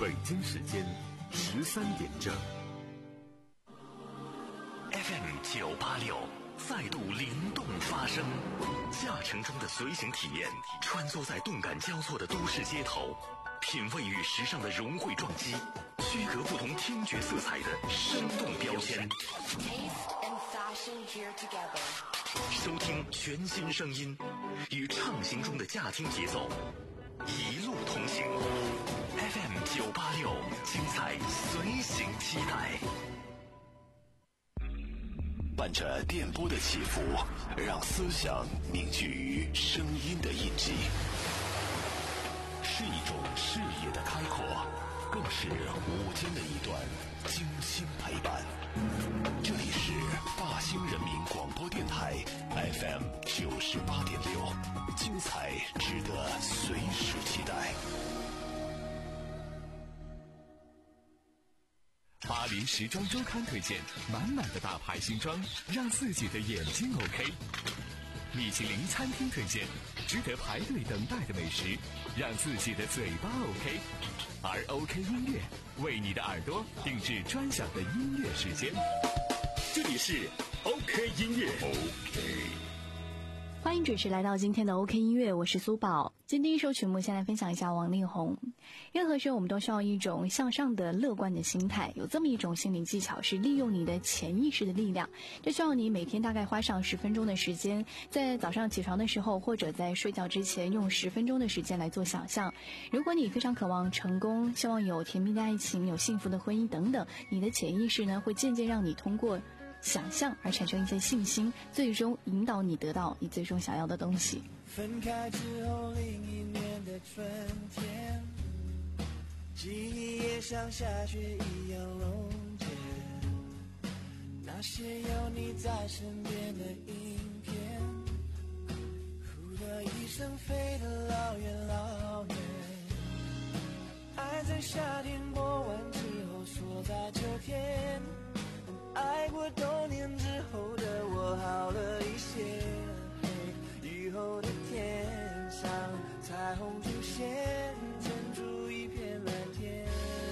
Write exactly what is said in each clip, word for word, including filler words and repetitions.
北京时间十三点整。 F M 九八六再度灵动发声，驾乘中的随行体验，穿梭在动感交错的都市街头，品味与时尚的融汇撞击，区隔不同听觉色彩的生动标签。收听全新声音，与畅行中的驾听节奏，一路同行。F M 九八六，精彩随行期待。 伴着电波的起伏，让思想凝聚于声音的印记，是一种视野的开阔，更是午间的一段精心陪伴。这里是大兴人民广播电台 F M 九十八点六，精彩值得随时期待。 巴黎时装周刊推荐满满的大牌新装，让自己的眼睛 OK。米其林餐厅推荐值得排队等待的美食，让自己的嘴巴 OK。而 OK 音乐为你的耳朵定制专享的音乐时间。这里是 OK 音乐 OK。 欢迎准时来到今天的 OK 音乐，我是苏宝。今天第一首曲目，先来分享一下王力宏。任何时候我们都需要一种向上的乐观的心态，有这么一种心理技巧，是利用你的潜意识的力量。这需要你每天大概花上十分钟的时间，在早上起床的时候，或者在睡觉之前，用十分钟的时间来做想象。如果你非常渴望成功，希望有甜蜜的爱情，有幸福的婚姻等等，你的潜意识呢，会渐渐让你通过想象而产生一些信心，最终引导你得到你最终想要的东西。 分开之后另一年的春天，记忆也像下雪一样溶解，那些有你在身边的影片，呼的一声飞得老远老远，爱在夏天过完之后锁在秋天，爱过多年之后的我好了一些，以后的天上彩虹出现，撑出一片蓝天。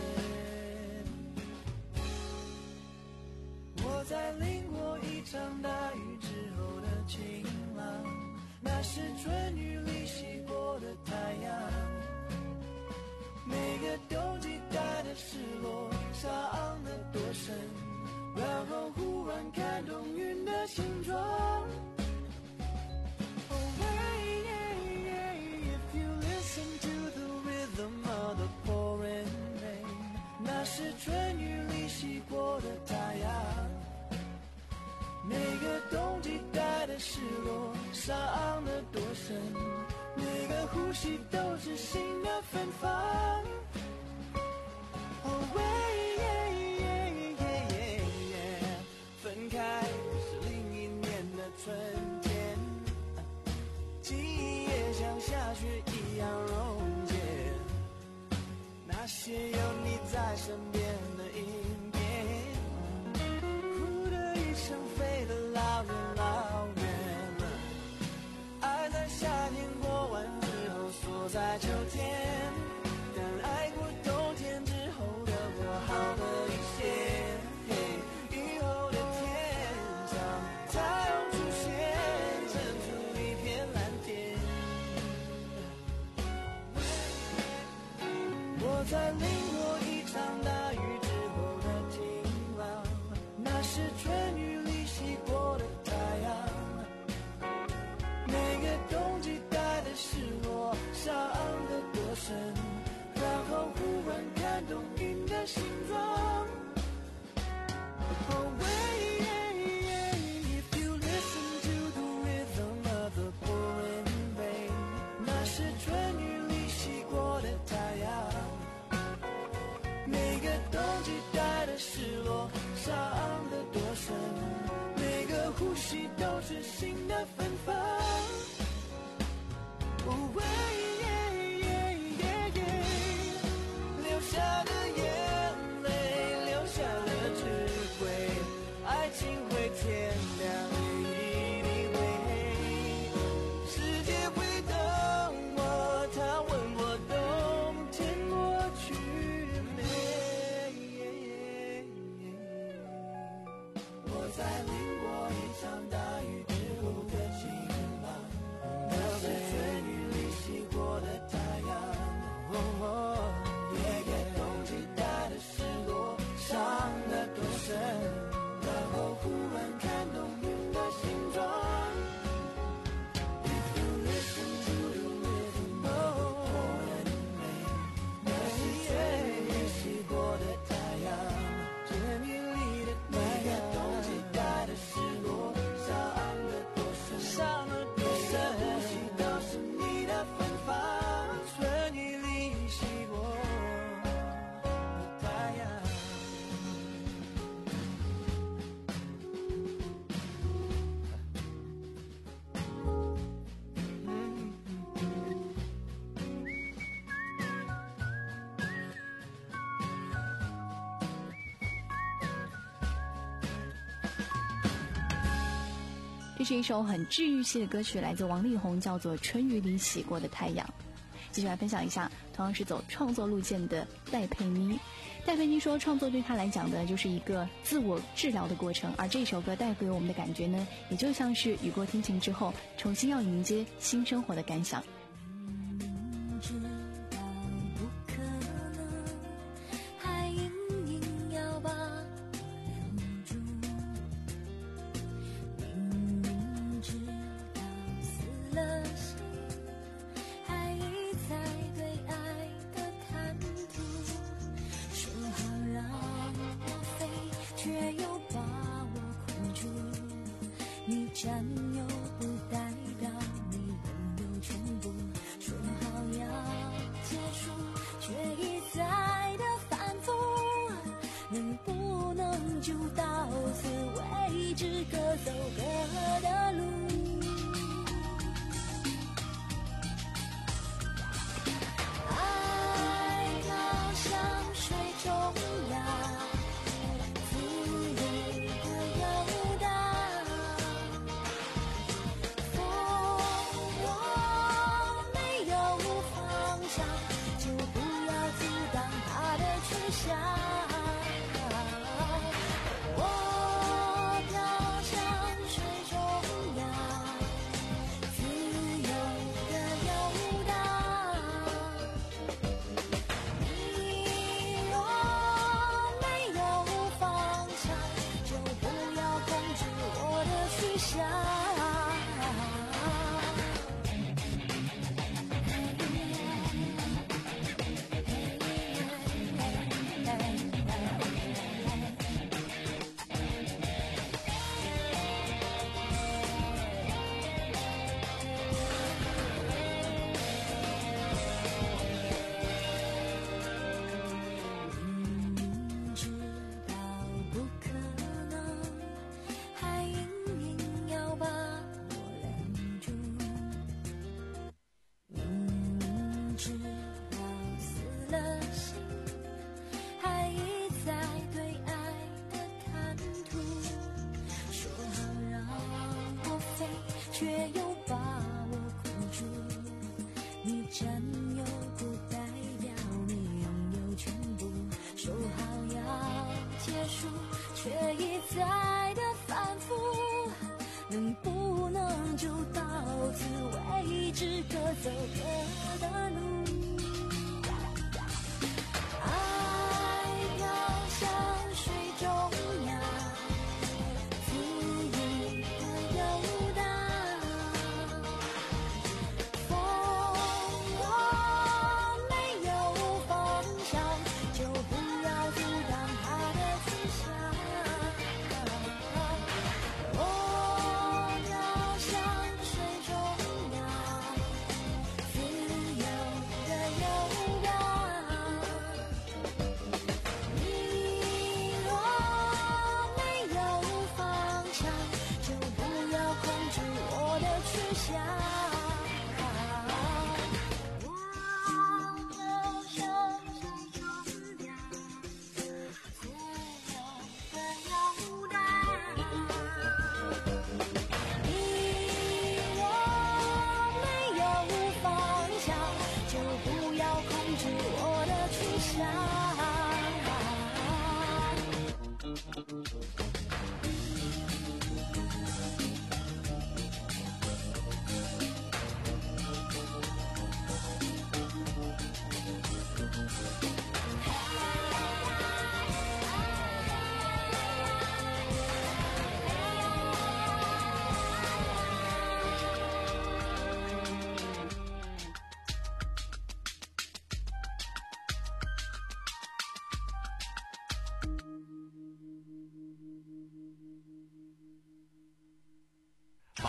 我在淋过一场大雨之后的晴朗，那是春雨里洗过的太阳，每个冬季带的失落伤得多深，然后忽然看懂云的形状。Oh yeah, yeah, yeah, if you listen to the rhythm of the pouring rain， 那是春雨里洗过的太阳，每个冬季带的失落伤得多深，每个呼吸都是新的芬芳。Oh yeah, yeah，分开是另一年的春天，记忆也像下雪一样溶解，那些有你在身边的影片，呼的一声飞得老远老远，爱在夏天过完之后锁在秋天，但爱过冬天之后的我好了一些，我在淋过一场大雨之后的晴朗，那是春雨里洗过的太阳，每个冬季带的失落伤得多深，然后忽然看懂云的形状。Oh yeah, yeah, if you listen to the rhythm of the pouring rain， 那是春雨里洗过的太阳，每个冬季带的失落伤得多深， 在淋过一场大雨之后的晴朗，那是春雨里洗过的太阳。别给冬季带的失落伤得多深，然后忽然看懂云的形状。If you listen to the rhythm of the pouring rain， 那是春雨里洗过的太阳，春雨里的太阳。别给冬季带的失落伤得多深，伤得多深。每个呼吸都是你的芬芳，春雨里洗过的太阳。 这是一首很治愈系的歌曲，来自王力宏，叫做《春雨里洗过的太阳》。继续来分享一下，同样是走创作路线的戴佩妮。戴佩妮说，创作对她来讲的就是一个自我治疗的过程，而这首歌带给我们的感觉呢，也就像是雨过天晴之后，重新要迎接新生活的感想。 明知道不可能，还硬硬要把我留住。明明知道死了心，还一再对爱的贪图。说好让我飞，却又把我困住。你占有不代表你拥有全部。说好要结束，却一再的反复。能不能就到此为止，各走各的路。爱飘向水中央，自由的游荡。风若没有方向，就不要阻挡它的去向。我飘向水中央，自由的游荡。你若没有方向，就不要控制我的去向。明知道不可能，还硬硬要把我留住。明知道死了心，还一再对爱的贪图。说好让我飞，却又把我困住。你占有不代表你拥有全部。说好要结束，却一再的反复。能不能就到此为止，各走各的路。爱飘向水中央，自由的游荡。风若没有方向，就不要阻挡它的去向。我飘向水中央，自由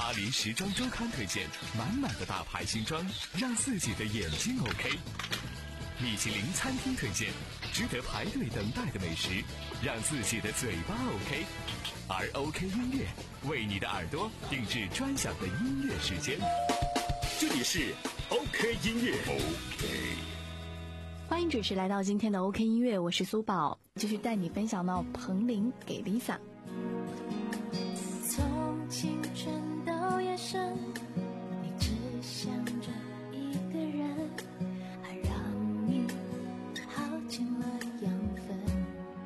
巴黎时装周刊推荐满满的大牌新装，让自己的眼睛 OK。米其林餐厅推荐值得排队等待的美食，让自己的嘴巴 OK。而 OK 音乐为你的耳朵定制专享的音乐时间。 这里是 OK 音乐 OK。 欢迎准时来到今天的 OK 音乐，我是苏宝，继续带你分享到彭羚给 Lisa。 从青春到夜深，你只想着一个人，爱让你耗尽了养分，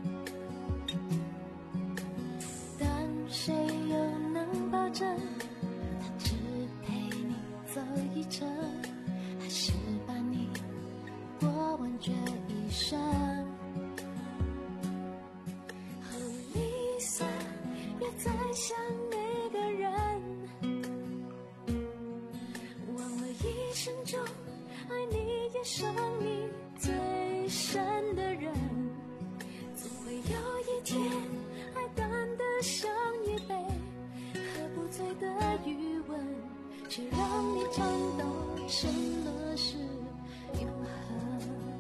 但谁又能保证他只陪你走一程，还是把你过完这一生。和 Lisa 别再想那个人，忘了一生中爱你也伤你最深的人，总会有一天爱淡得像一杯喝不醉的余温，却让你尝到什么是永恒。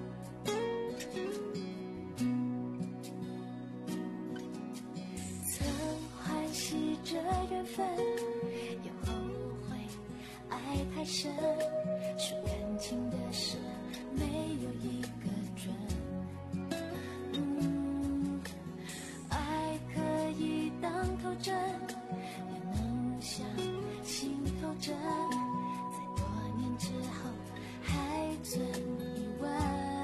曾欢喜这缘分，又后悔爱太深，说感情的事没有一个准。嗯，爱可以当头针，也能像心头针，在多年之后还存疑问。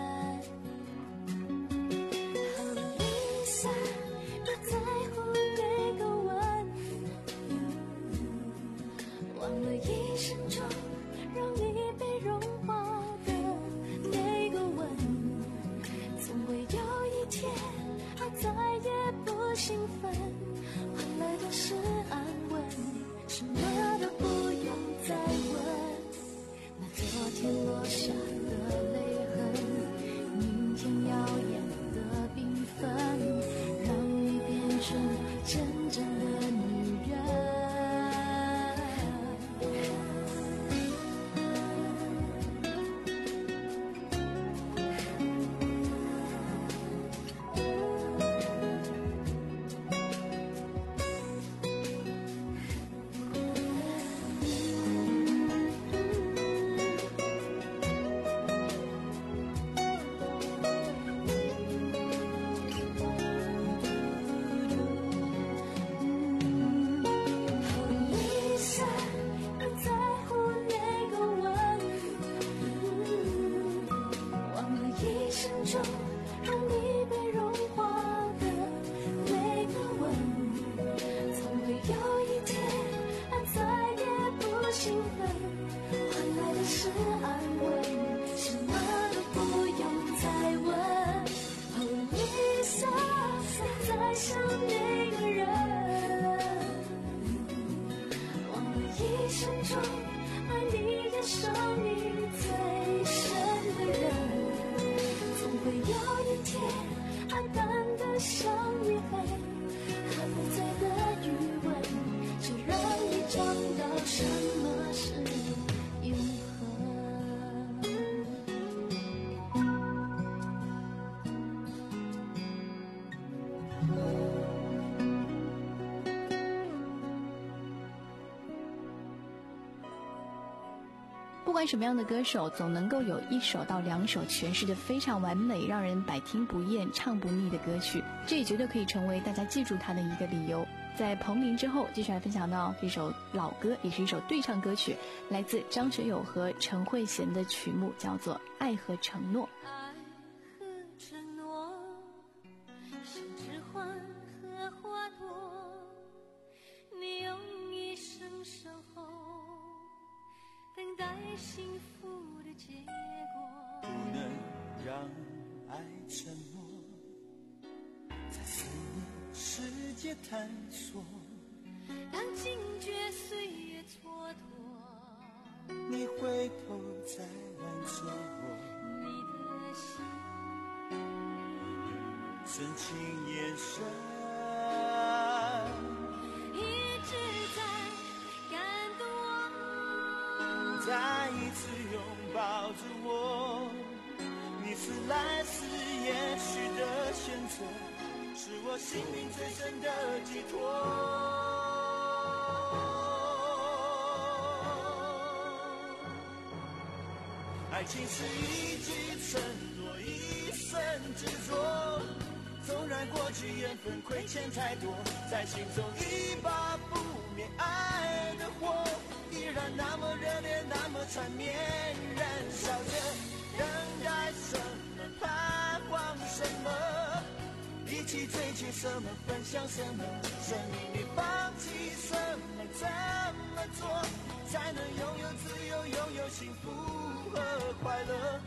和 Lisa 别在乎那个吻，忘了一生中让你被融化的那个吻，总会有一天爱再也不兴奋，换来的是安稳，什么都不用再问。那昨天落下的泪痕，明天耀眼的缤纷，让你变成真正的女人。 不管什么样的歌手，总能够有一首到两首诠释的非常完美，让人百听不厌、唱不腻的歌曲，这也绝对可以成为大家记住他的一个理由。在彭羚之后，继续来分享到这首老歌，也是一首对唱歌曲，来自张学友和陈慧娴的曲目，叫做《爱和承诺》。 爱和承诺，是指环和花朵，你用一生守候，等待幸福的结果。 不能让爱沉默，在思念世界探索， 当惊觉岁月蹉跎， 你回头再挽着我， 你的心深情眼神一直在感一次拥抱着我。你是来自也许的选择，是我心灵最深的寄托。爱情是一句承诺，一生执着，纵然过去缘分亏欠太多，在心中一把不灭爱的火，依然那么热烈，那么缠绵，燃烧着，等待什么，盼望什么，一起追求什么，分享什么，生命里放弃什么，怎么做才能拥有自由，拥有幸福和快乐。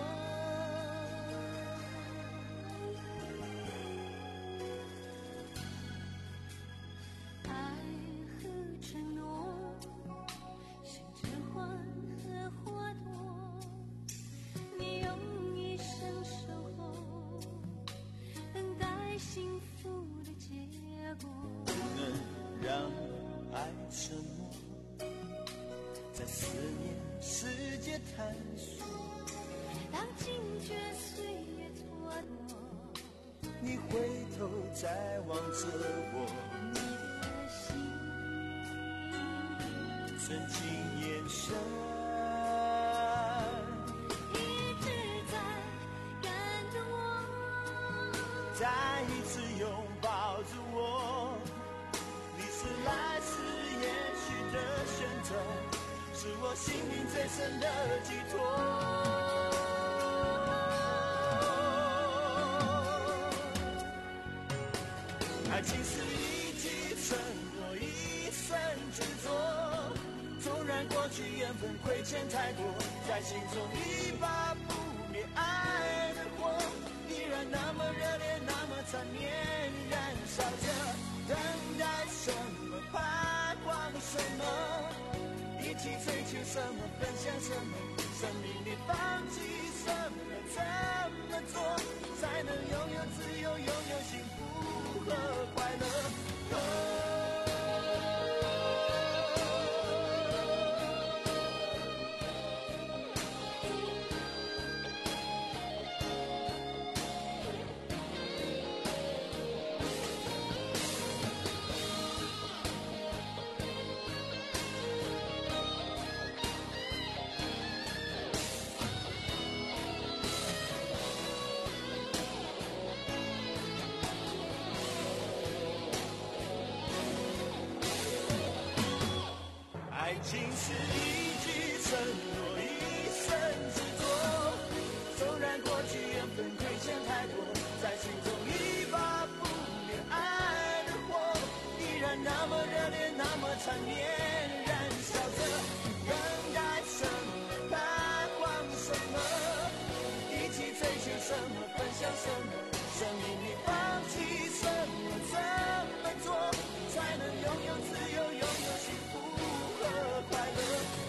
沉默，在思念世界探索。当惊觉岁月蹉跎，你回头再望着我，你的心纯净眼神，一直在感动我，再一次拥抱着我。你是来自也许的选择，是我心灵最深的寄托。爱情是一句承诺，一生执着，纵然过去缘分亏欠太多，在心中一把不灭爱的火，依然那么热烈，那么缠绵，燃烧着，等待什么，盼望什么，一起追求什么，分享什么，生命里放弃什么，怎么做才能拥有自由，拥有幸福和快乐。爱情是一句承诺，一生执着，纵然过去缘分亏欠太多，在心中一把不灭爱的火，依然那么热烈，那么缠绵，燃烧着，等待什么，盼望什么，一起追求什么，分享什么，生命里放弃什么，怎么做才能拥有自由，拥有幸福和快乐。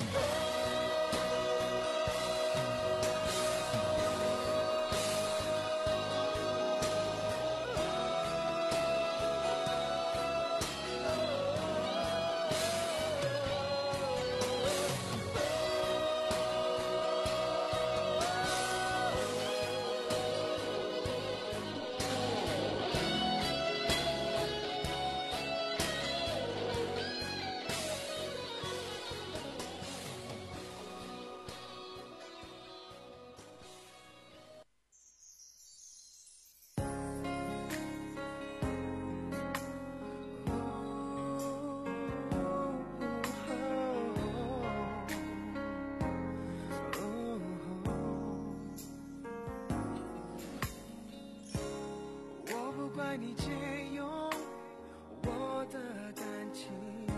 怪你借用我的感情，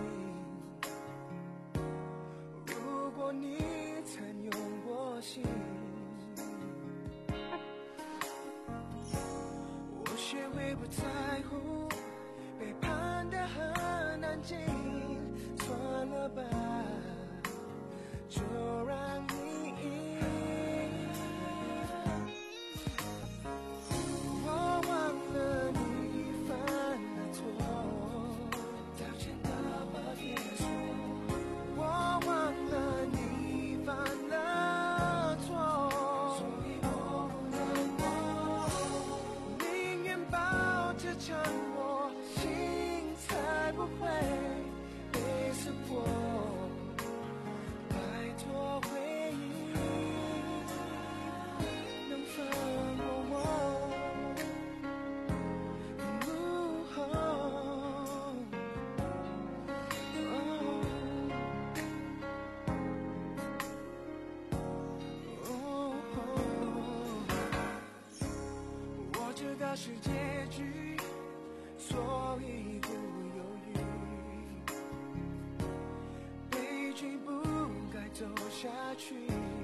如果你曾用过心，我学会不在乎，背叛得很安静，算了吧，就让你赢。我忘了你犯了错，道歉的话别说，我忘了你犯知道是结局，所以不犹豫。悲剧不该走下去，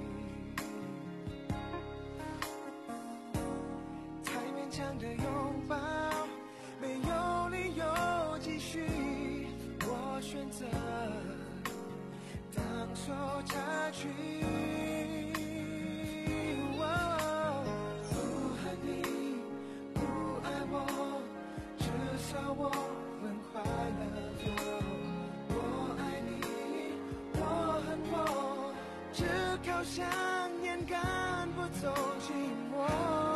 太勉强的拥抱，没有理由继续。我选择当手插曲。我们快乐，我爱你，我恨我，只靠想念赶不走寂寞。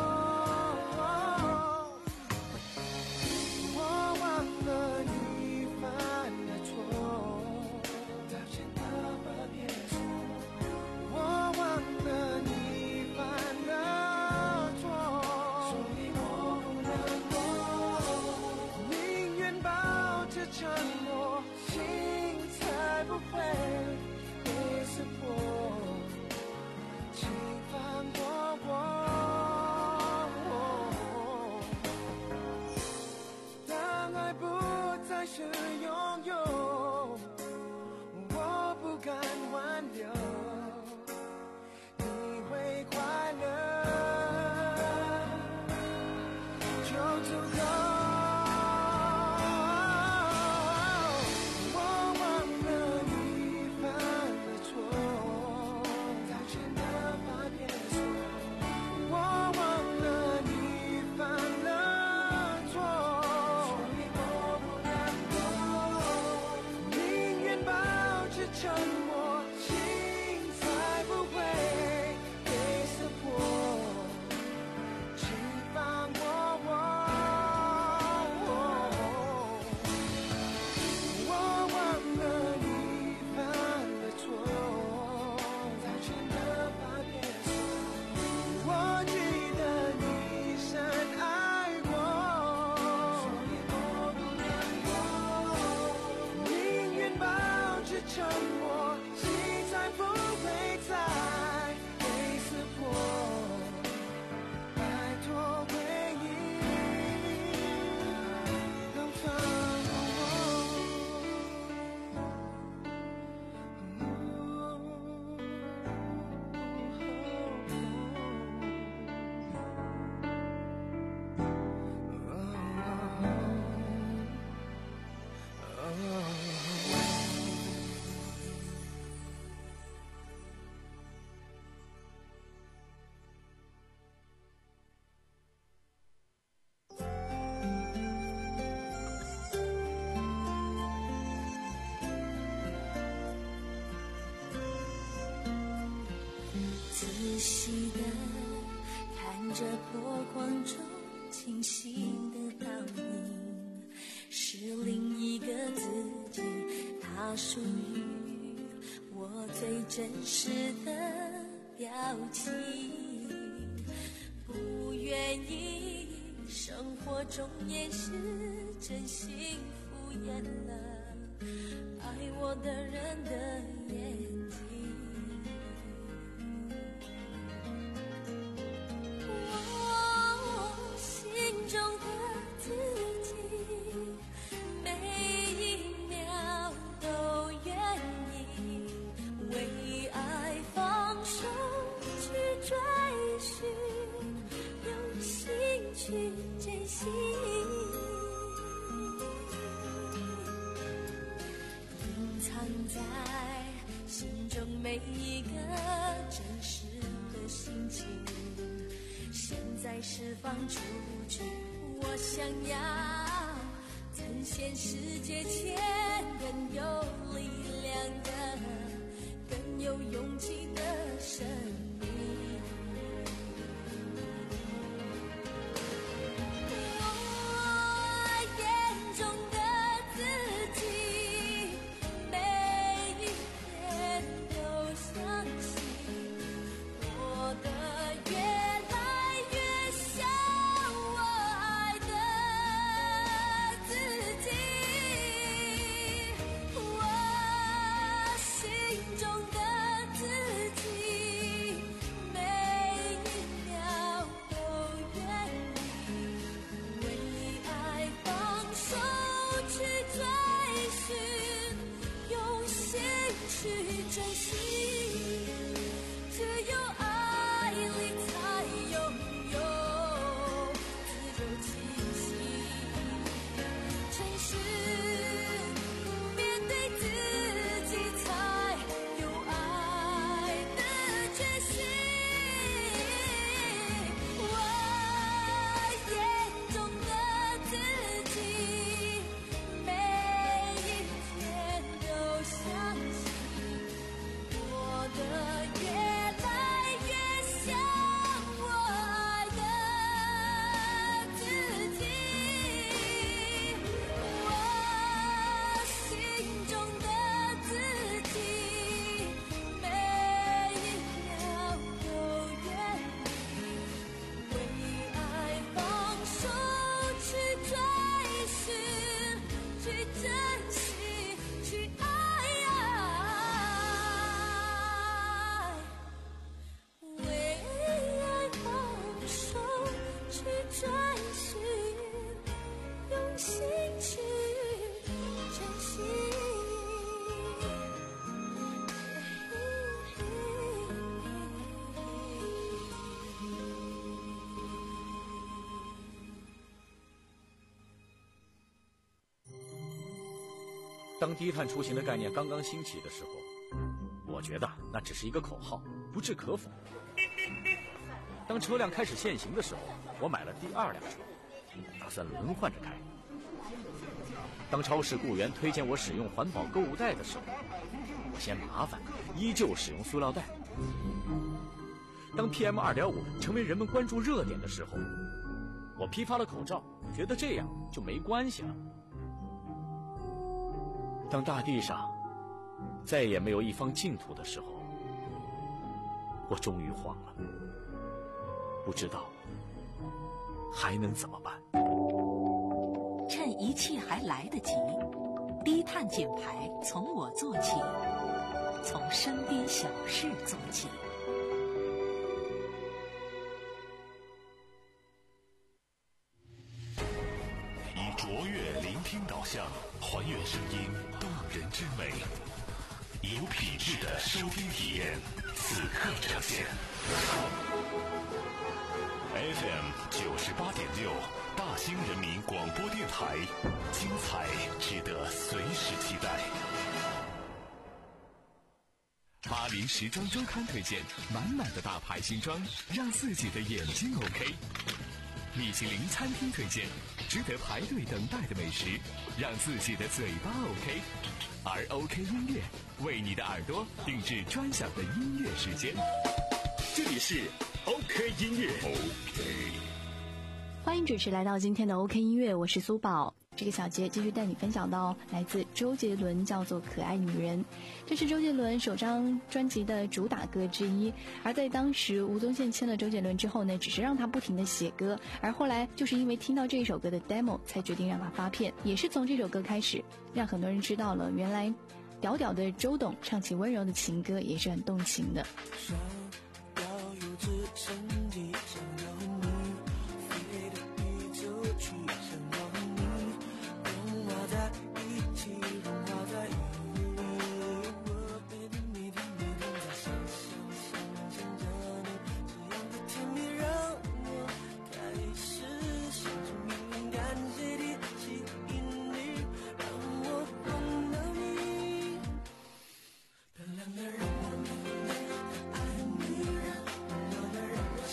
我忘了你犯的错，道歉的话别说。我忘了你犯的错，所以我不难过。宁愿保持沉默，心才不会被撕破。请放过我。当爱不再是拥有，我不敢挽留，你会快乐就足够。沉默，心才不会被撕破。请放过我。我忘了你犯的错，道歉的话别说。我记得你深爱我，所以我不难过。宁愿保持沉默，心才不会再被撕破。拜托回忆，能放过我。 仔细地看着破框中清晰的倒影，是另一个自己，它属于我最真实的表情。不愿意生活中掩饰真心，敷衍了爱我的人的眼睛。去珍惜，隐藏在心中每一个真实的心情，现在释放出去。我想要呈现世界前更有力量的、更有勇气的生命。中的自追寻，用心去珍惜。 当低碳出行的概念刚刚兴起的时候，我觉得那只是一个口号，不置可否。当车辆开始限行的时候，我买了第二辆车，打算轮换着开。当超市雇员推荐我使用环保购物袋的时候，我嫌麻烦，依旧使用塑料袋。当 P M 二点五 成为人们关注热点的时候，我批发了口罩，觉得这样就没关系了。当大地上再也没有一方净土的时候，我终于慌了，不知道还能怎么办。 趁一切还来得及，低碳减排从我做起，从身边小事做起。 以卓越聆听导向，还原声音动人之美，有品质的收听体验，此刻呈现。F M 九十八点六，大兴人民广播电台，精彩值得随时期待。 巴黎时装周刊推荐满满的大牌新装，让自己的眼睛 OK。米其林餐厅推荐值得排队等待的美食，让自己的嘴巴 OK。而 OK 音乐为你的耳朵定制专享的音乐时间。 这里是 OK 音乐。OK， 欢迎准时来到今天的 OK 音乐，我是苏宝。这个小节继续带你分享到来自周杰伦，叫做《可爱女人》，这是周杰伦首张专辑的主打歌之一。而在当时吴宗宪签了周杰伦之后呢，只是让他不停的写歌，而后来就是因为听到这首歌的 demo 才决定让他发片。也是从这首歌开始，让很多人知道了原来屌屌的周董唱起温柔的情歌也是很动情的。 想要有直升机，想要和你飞到宇宙去，想要和你融化在一起，融化在一起。我每天每天每天在想想想想着你，这样的甜蜜让我开始想着敏感谁的吸引力，让我碰到你。漂亮的人。爱你让漂亮的人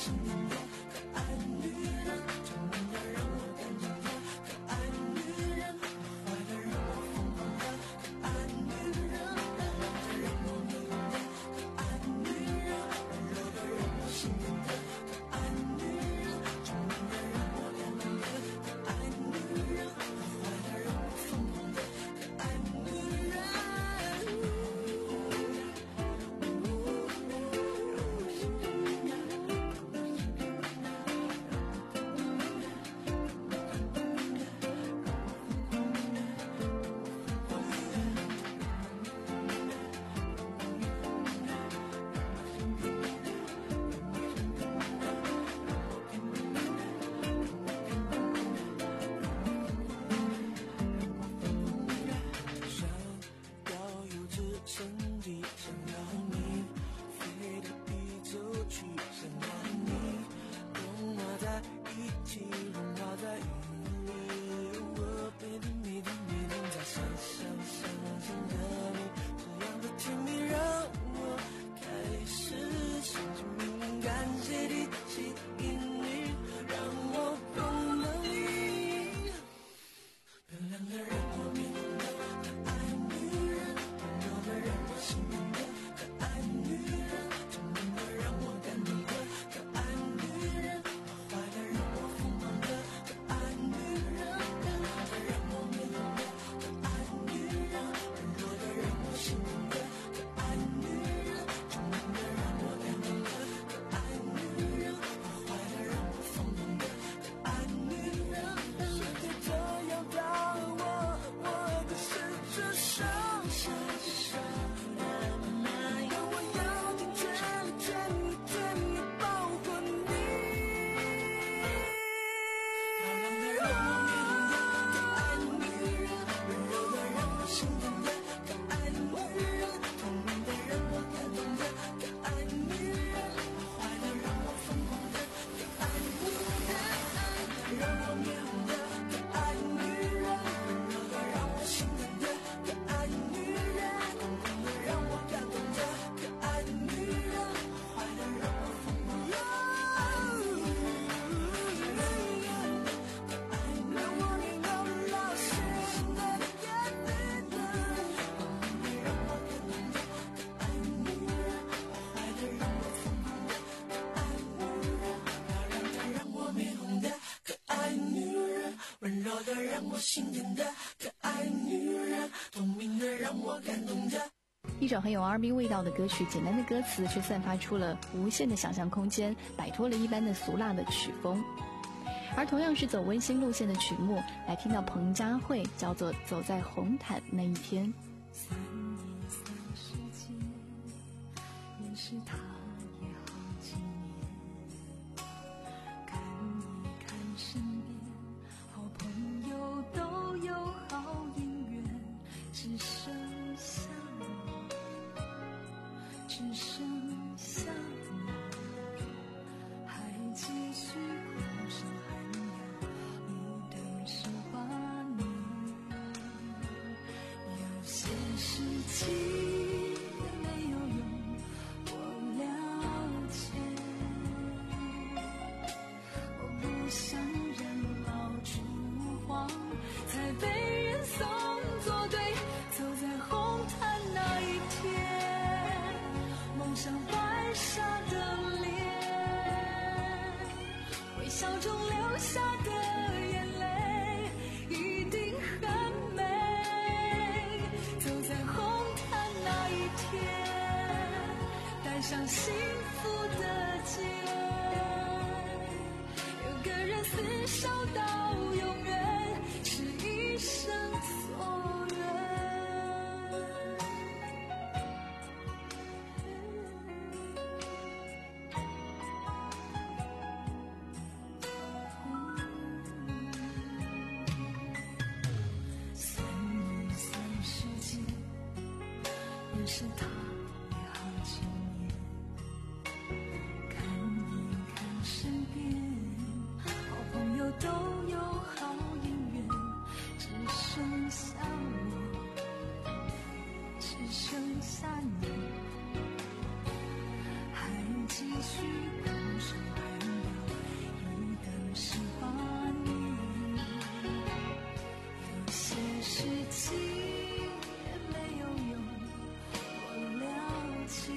让我面红的可爱女人，温柔的让我心疼的可爱女人，疯狂的让我感动的可爱女人，坏的让我疯狂的可爱女人，让我能够老实的眼里的，疯狂的让我感动的可爱女人，坏的让我疯狂的可爱女人，漂亮的让我面红的可爱女人，温柔的让我心疼的可爱女人，聪明的让我感动的。 一首很有 R and B 味道的歌曲，简单的歌词却散发出了无限的想象空间，摆脱了一般的俗辣的曲风。而同样是走温馨路线的曲目，来听到彭佳慧叫做《走在红毯那一天》。 三年三世间，认识他也好几年，看一看身边好朋友都有好姻缘，只剩下我，只剩下我，还继续苦守寒窑，一等十八年。有些事情没有用，我了解。我不想人老珠黄，才被人送作对。走在红毯那一天，蒙上白纱的脸，微笑中流下的眼泪一定很美。走在红毯那一天，戴上幸福的结，有个人厮守到永远，是一生所愿。算一算时间，认识他也好几年，看一看身边好朋友都有好姻缘，只剩下我，只剩下你，还继续苦守寒窑，一等十八年。有些事情也没有用，我了解。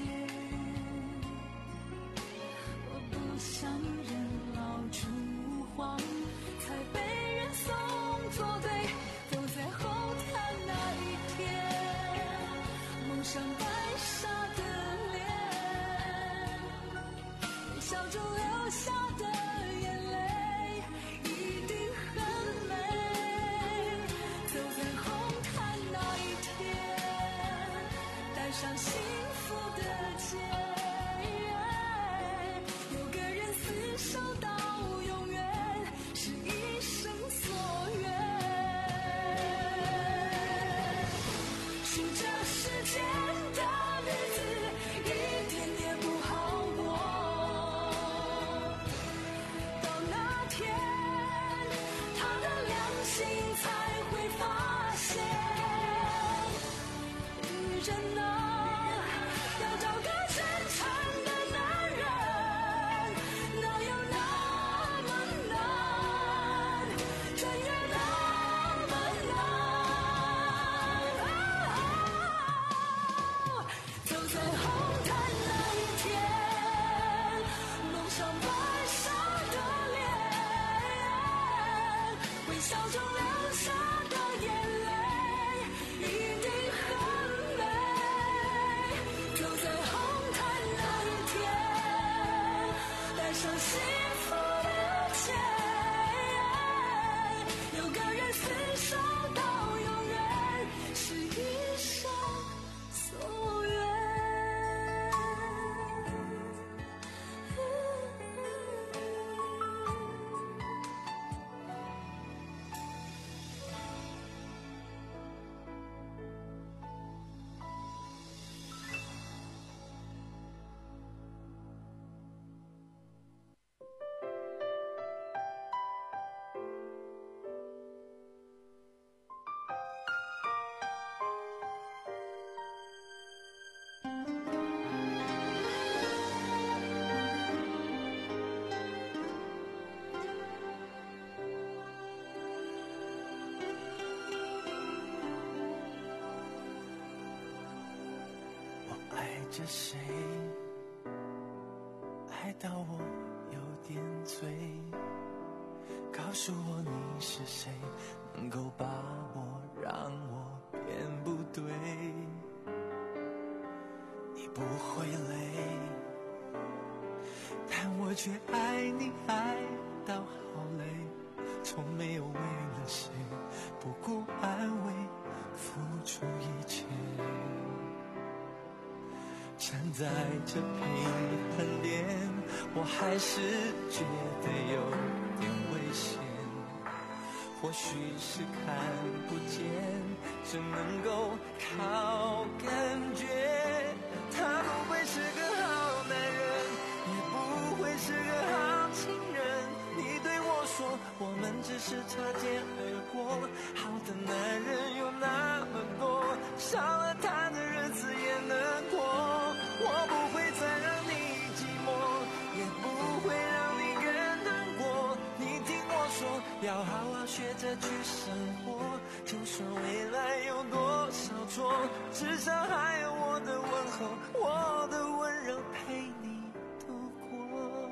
我不想人老珠黄，才被人送作对。走在红毯那一天，蒙上白纱的脸，微笑中流下的眼泪一定很美。走在红毯那一天，戴上幸福的结，有个人厮守到永远，是一生所愿。数着时间的日子，一天也不好过。到那天，他的良心才会发现，女人啊，要找个真诚的男人，哪有那么难？真有那么难？走在红毯那一天，蒙上白纱的脸，微笑中流下的眼泪一定很美。走在红毯那一天，戴上幸福的结，有个人厮守到永远，是一生所愿。 着谁，爱到我有点醉，告诉我你是谁，能够把我让我变不对。你不会累，但我却爱你爱到好累，从没有为了谁不顾安慰付出一切。站在这平衡点，我还是觉得有点危险。或许是看不见，只能够靠感觉。他不会是个好男人，也不会是个好情人。你对我说，我们只是擦肩而过。好的男人有那么多，少了他的日子也能过。我不会再让你寂寞，也不会让你更难过。你听我说，要好好学着去生活，就算未来有多少错，至少还有我的问候，我的温柔陪你度过。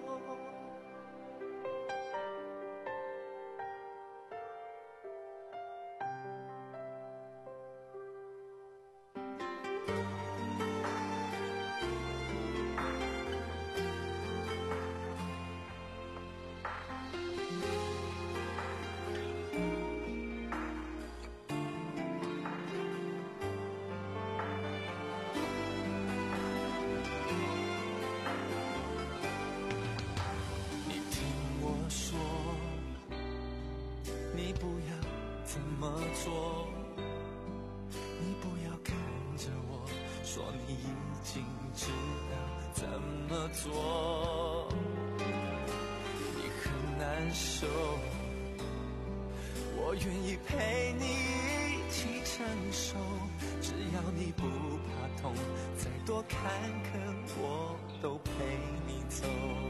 你不要这么做，你不要跟着我说你已经知道怎么做。你很难受，我愿意陪你一起承受，只要你不怕痛，再多坎坷我都陪你走。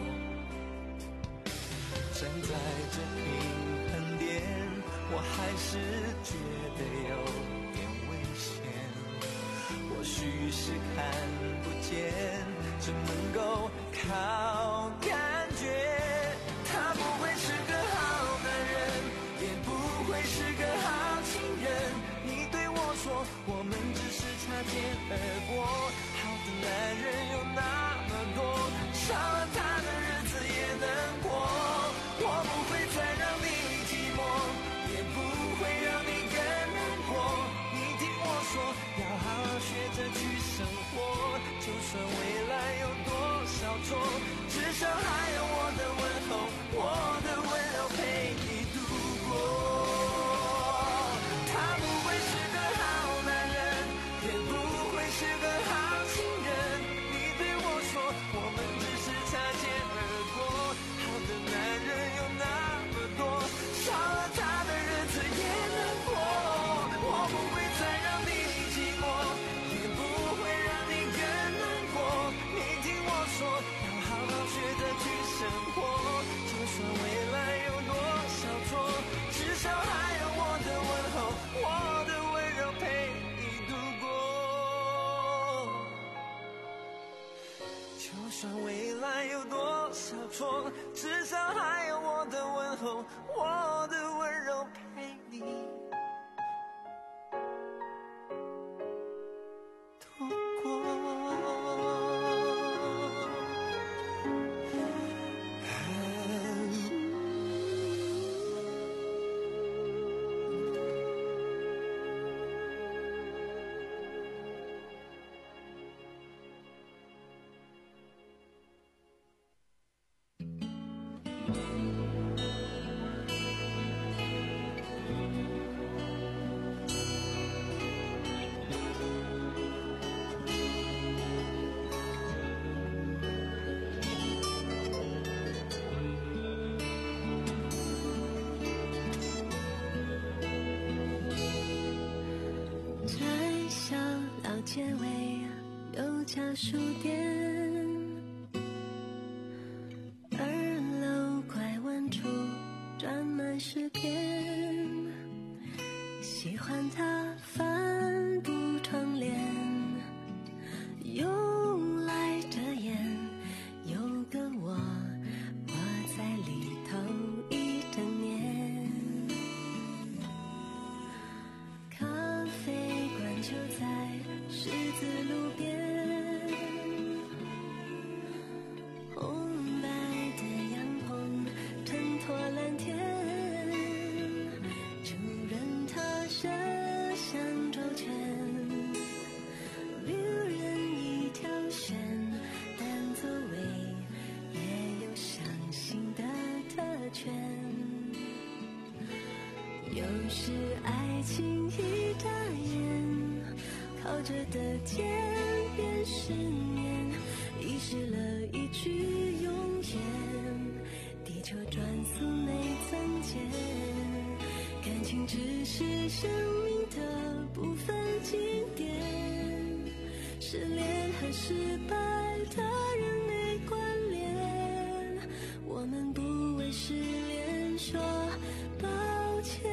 站在这平衡点，我还是觉得有点危险。或许是看不见，只能够靠感觉。他不会是个好男人，也不会是个好情人。你对我说，我们只是擦肩而过。好的男人有那么多，少了他的日子也能过。我不会再让你寂寞，也不会让你更难过。你听我说，要好好学着去生活，就算未来有多少错，至少还有我的问候，我的温柔陪你度过。他不会是个好男人，也不会是个好情人。你对我说，我们只是擦肩而过。好的男人有那么多，少了他的日子也难过。我不会再让你寂寞，也不会让你更难过。你听我说，要好好学着去生活，就算未来有多少错，至少还有我的问候，我的温柔陪你度过。就算未来有多少错，至少还有我的问候，我的温柔陪你度过。 结尾有家书店，二楼拐弯处站满诗篇，喜欢它帆布窗帘，有有时爱情一眨眼，靠着的天边十年，遗失了一句永远，地球转速没增减，感情只是生命的部分经典，失恋和失败的人没关联，我们不为失恋说抱歉。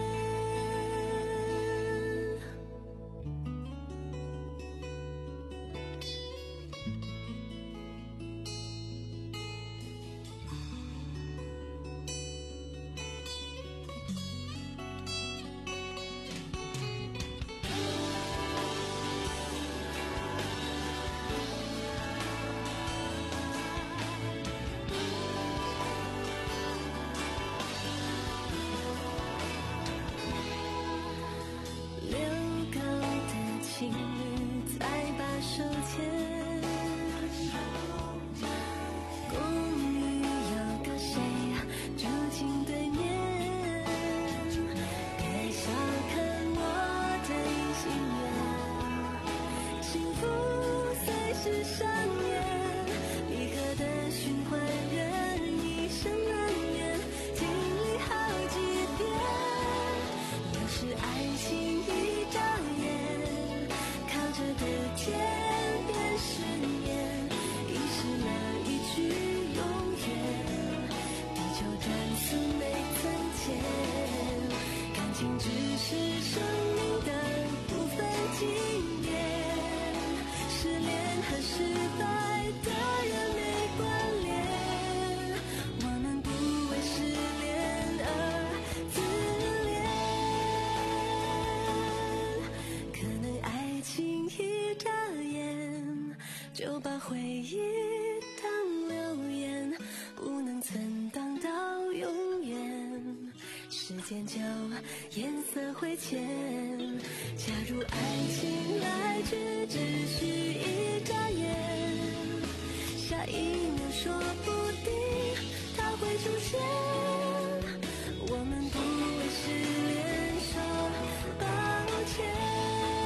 就把回忆当留言，不能存档到永远，时间就颜色会浅。假如爱情来去只需一眨眼，下一秒说不定它会出现，我们不为失恋说抱歉。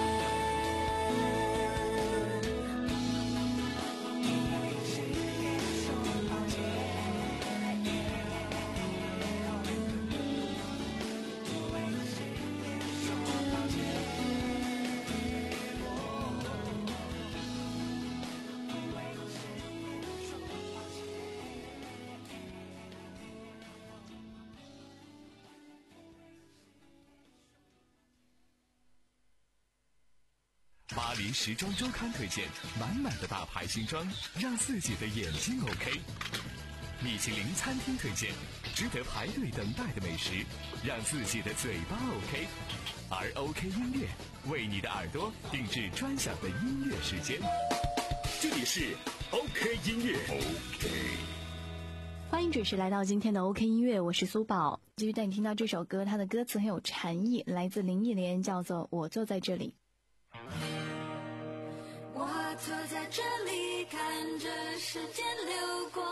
巴黎时装周刊推荐满满的大牌新装，让自己的眼睛 OK。米其林餐厅推荐值得排队等待的美食，让自己的嘴巴 OK。而 OK 音乐为你的耳朵定制专享的音乐时间。 这里是 OK 音乐 OK。 欢迎准时来到今天的 OK 音乐，我是苏宝，继续带你听到这首歌，它的歌词很有禅意，来自林忆莲，叫做《我坐在这里》。 我坐在这里，看着时间流过。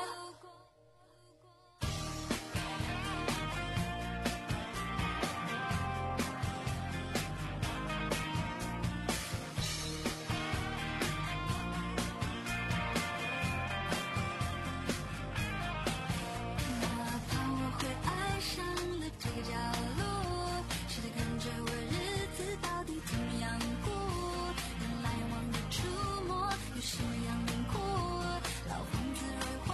哪怕我会爱上了这个角落，谁在看着我日子到底怎么样过？人来往的触摸有什么样轮廓？老房子rolling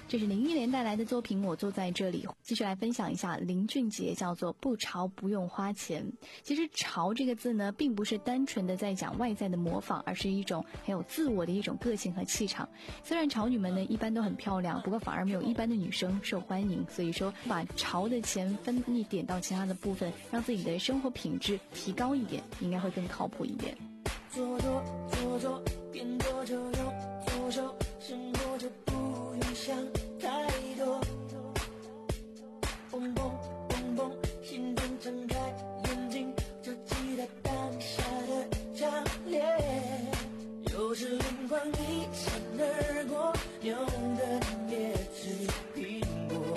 这是林忆莲带来的作品《我坐在这里》。继续来分享一下林俊杰，叫做不潮不用花钱。其实潮这个字呢，并不是单纯的在讲外在的模仿，而是一种很有自我的一种个性和气场。虽然潮女们呢一般都很漂亮，不过反而没有一般的女生受欢迎，所以说把潮的钱分一点到其他的部分，让自己的生活品质提高一点，应该会更靠谱一点。 左左左左，边做就用左手，生活就不用想太多。蹦蹦蹦蹦，心动睁开眼睛，就记得当下的强烈。有时灵光一闪而过，牛人也吃苹果。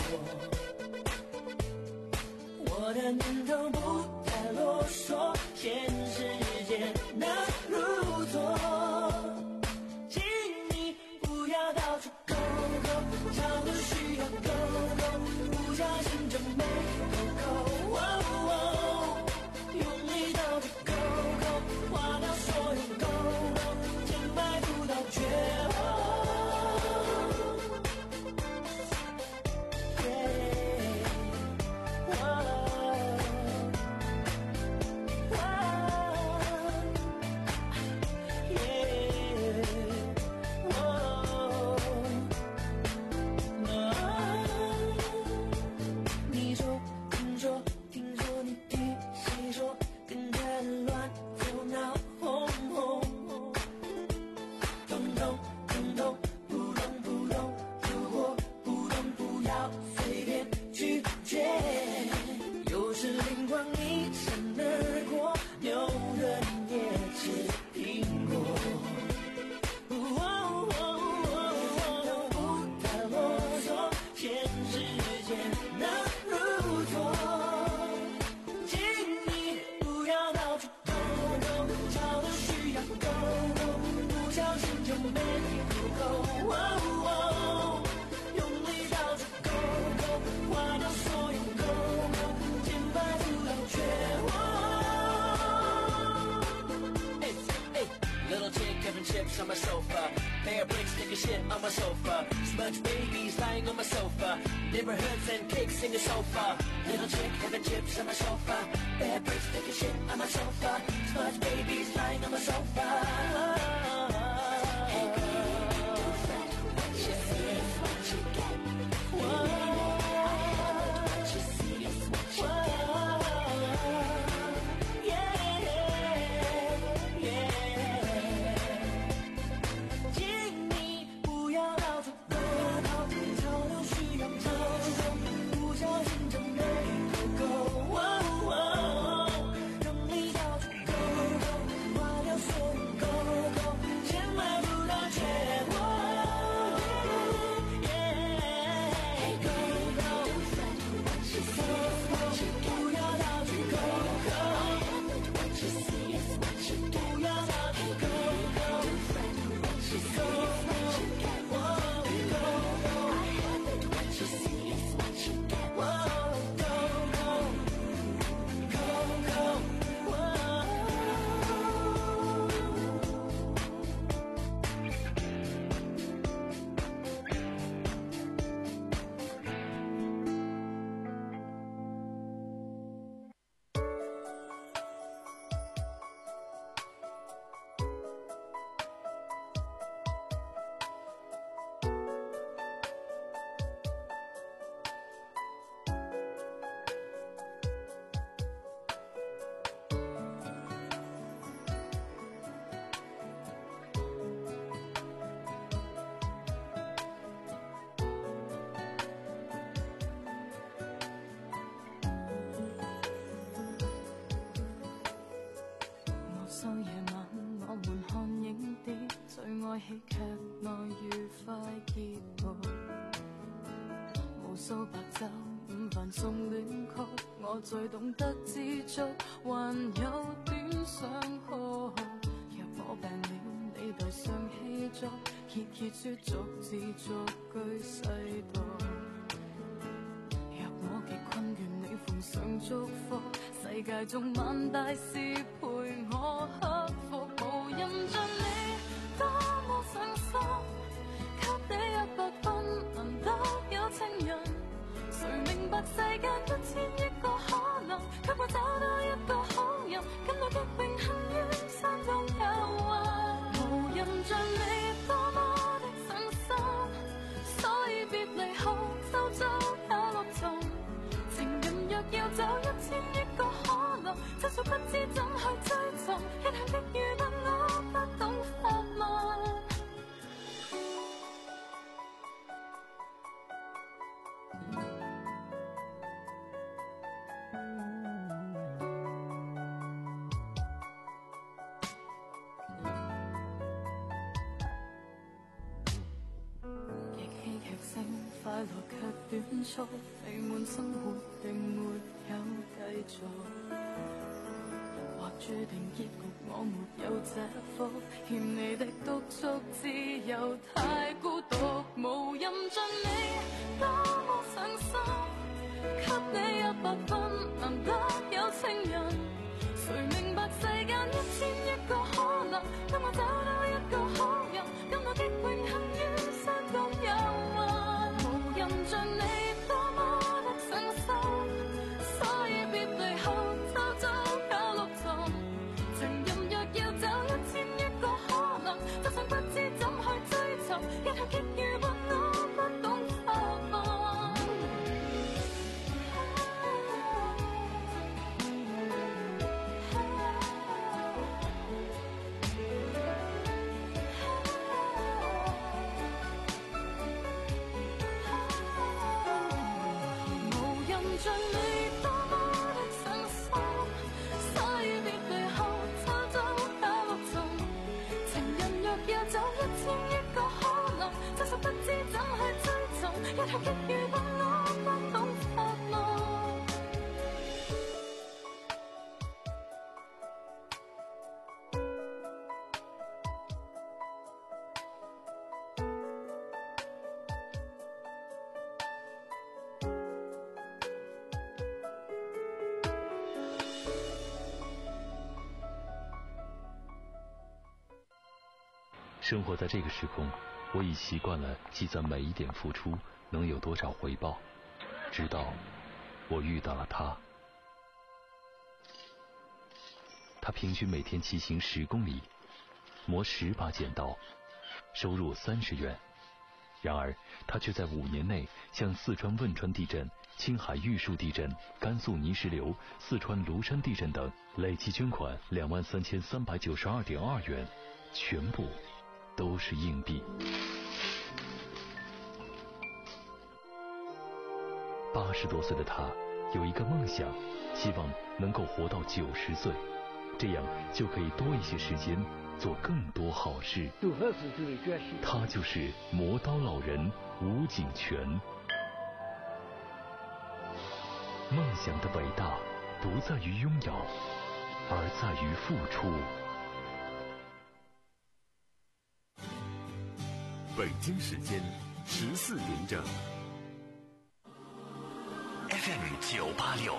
我的念头不太啰嗦，现实间难如错，请你不要到处勾勾，潮都需要勾勾，不小心就没勾勾，哦哦，用力到处勾勾，花掉所有勾勾，钱买不到绝望。On my sofa, bear bricks, take a shit on my sofa, smudge babies lying on my sofa, neighborhoods and cakes in the sofa, little chick having chips on my sofa, bear bricks, take a shit on my sofa, smudge babies lying on my sofa. Hey girl, don't fret, what you see is what you get. Whoa, what you see is what you get.喜劇內愉快結局，無數白晝午飯送戀曲，我最懂得知足，還有點想哭。若我病了，你代上氣作，揭揭說逐字逐句細讀。若我極困倦，你奉上祝福，世界中萬大事陪我克服，無人像你多麼上心，給你一百分難得。 樂卻短促，美滿生活並沒有繼續，或注定結局我沒有這福，欠你的督促只有太孤獨，無人像你多麼上心，給你一百分難得有情人，誰明白世間一千億個可能，當我找到一個好人，讓我極榮幸於相共有運，無人像你多麼的上心，所以別離後就走下六層，情人若要找一千億個可能，就算不知怎去追尋，一向極愚笨我不懂發問。像你多麼的上心，所以別離後就走下六層，情人若要走一千億個可能，就算不知怎去追尋，一向極愚笨我不懂發問。 生活在这个时空，我已习惯了计算每一点付出能有多少回报，直到我遇到了他。他平均每天骑行十公里，磨十把剪刀，收入三十元。然而他却在五年内向四川汶川地震、青海玉树地震、甘肃泥石流、四川庐山地震等累计捐款两万三千三百九十二点二元，全部都是硬币。八十多岁的他有一个梦想，希望能够活到九十岁，这样就可以多一些时间做更多好事。他就是磨刀老人吴景全。梦想的伟大不在于拥有，而在于付出。 北京时间十四点整。 F M 九八六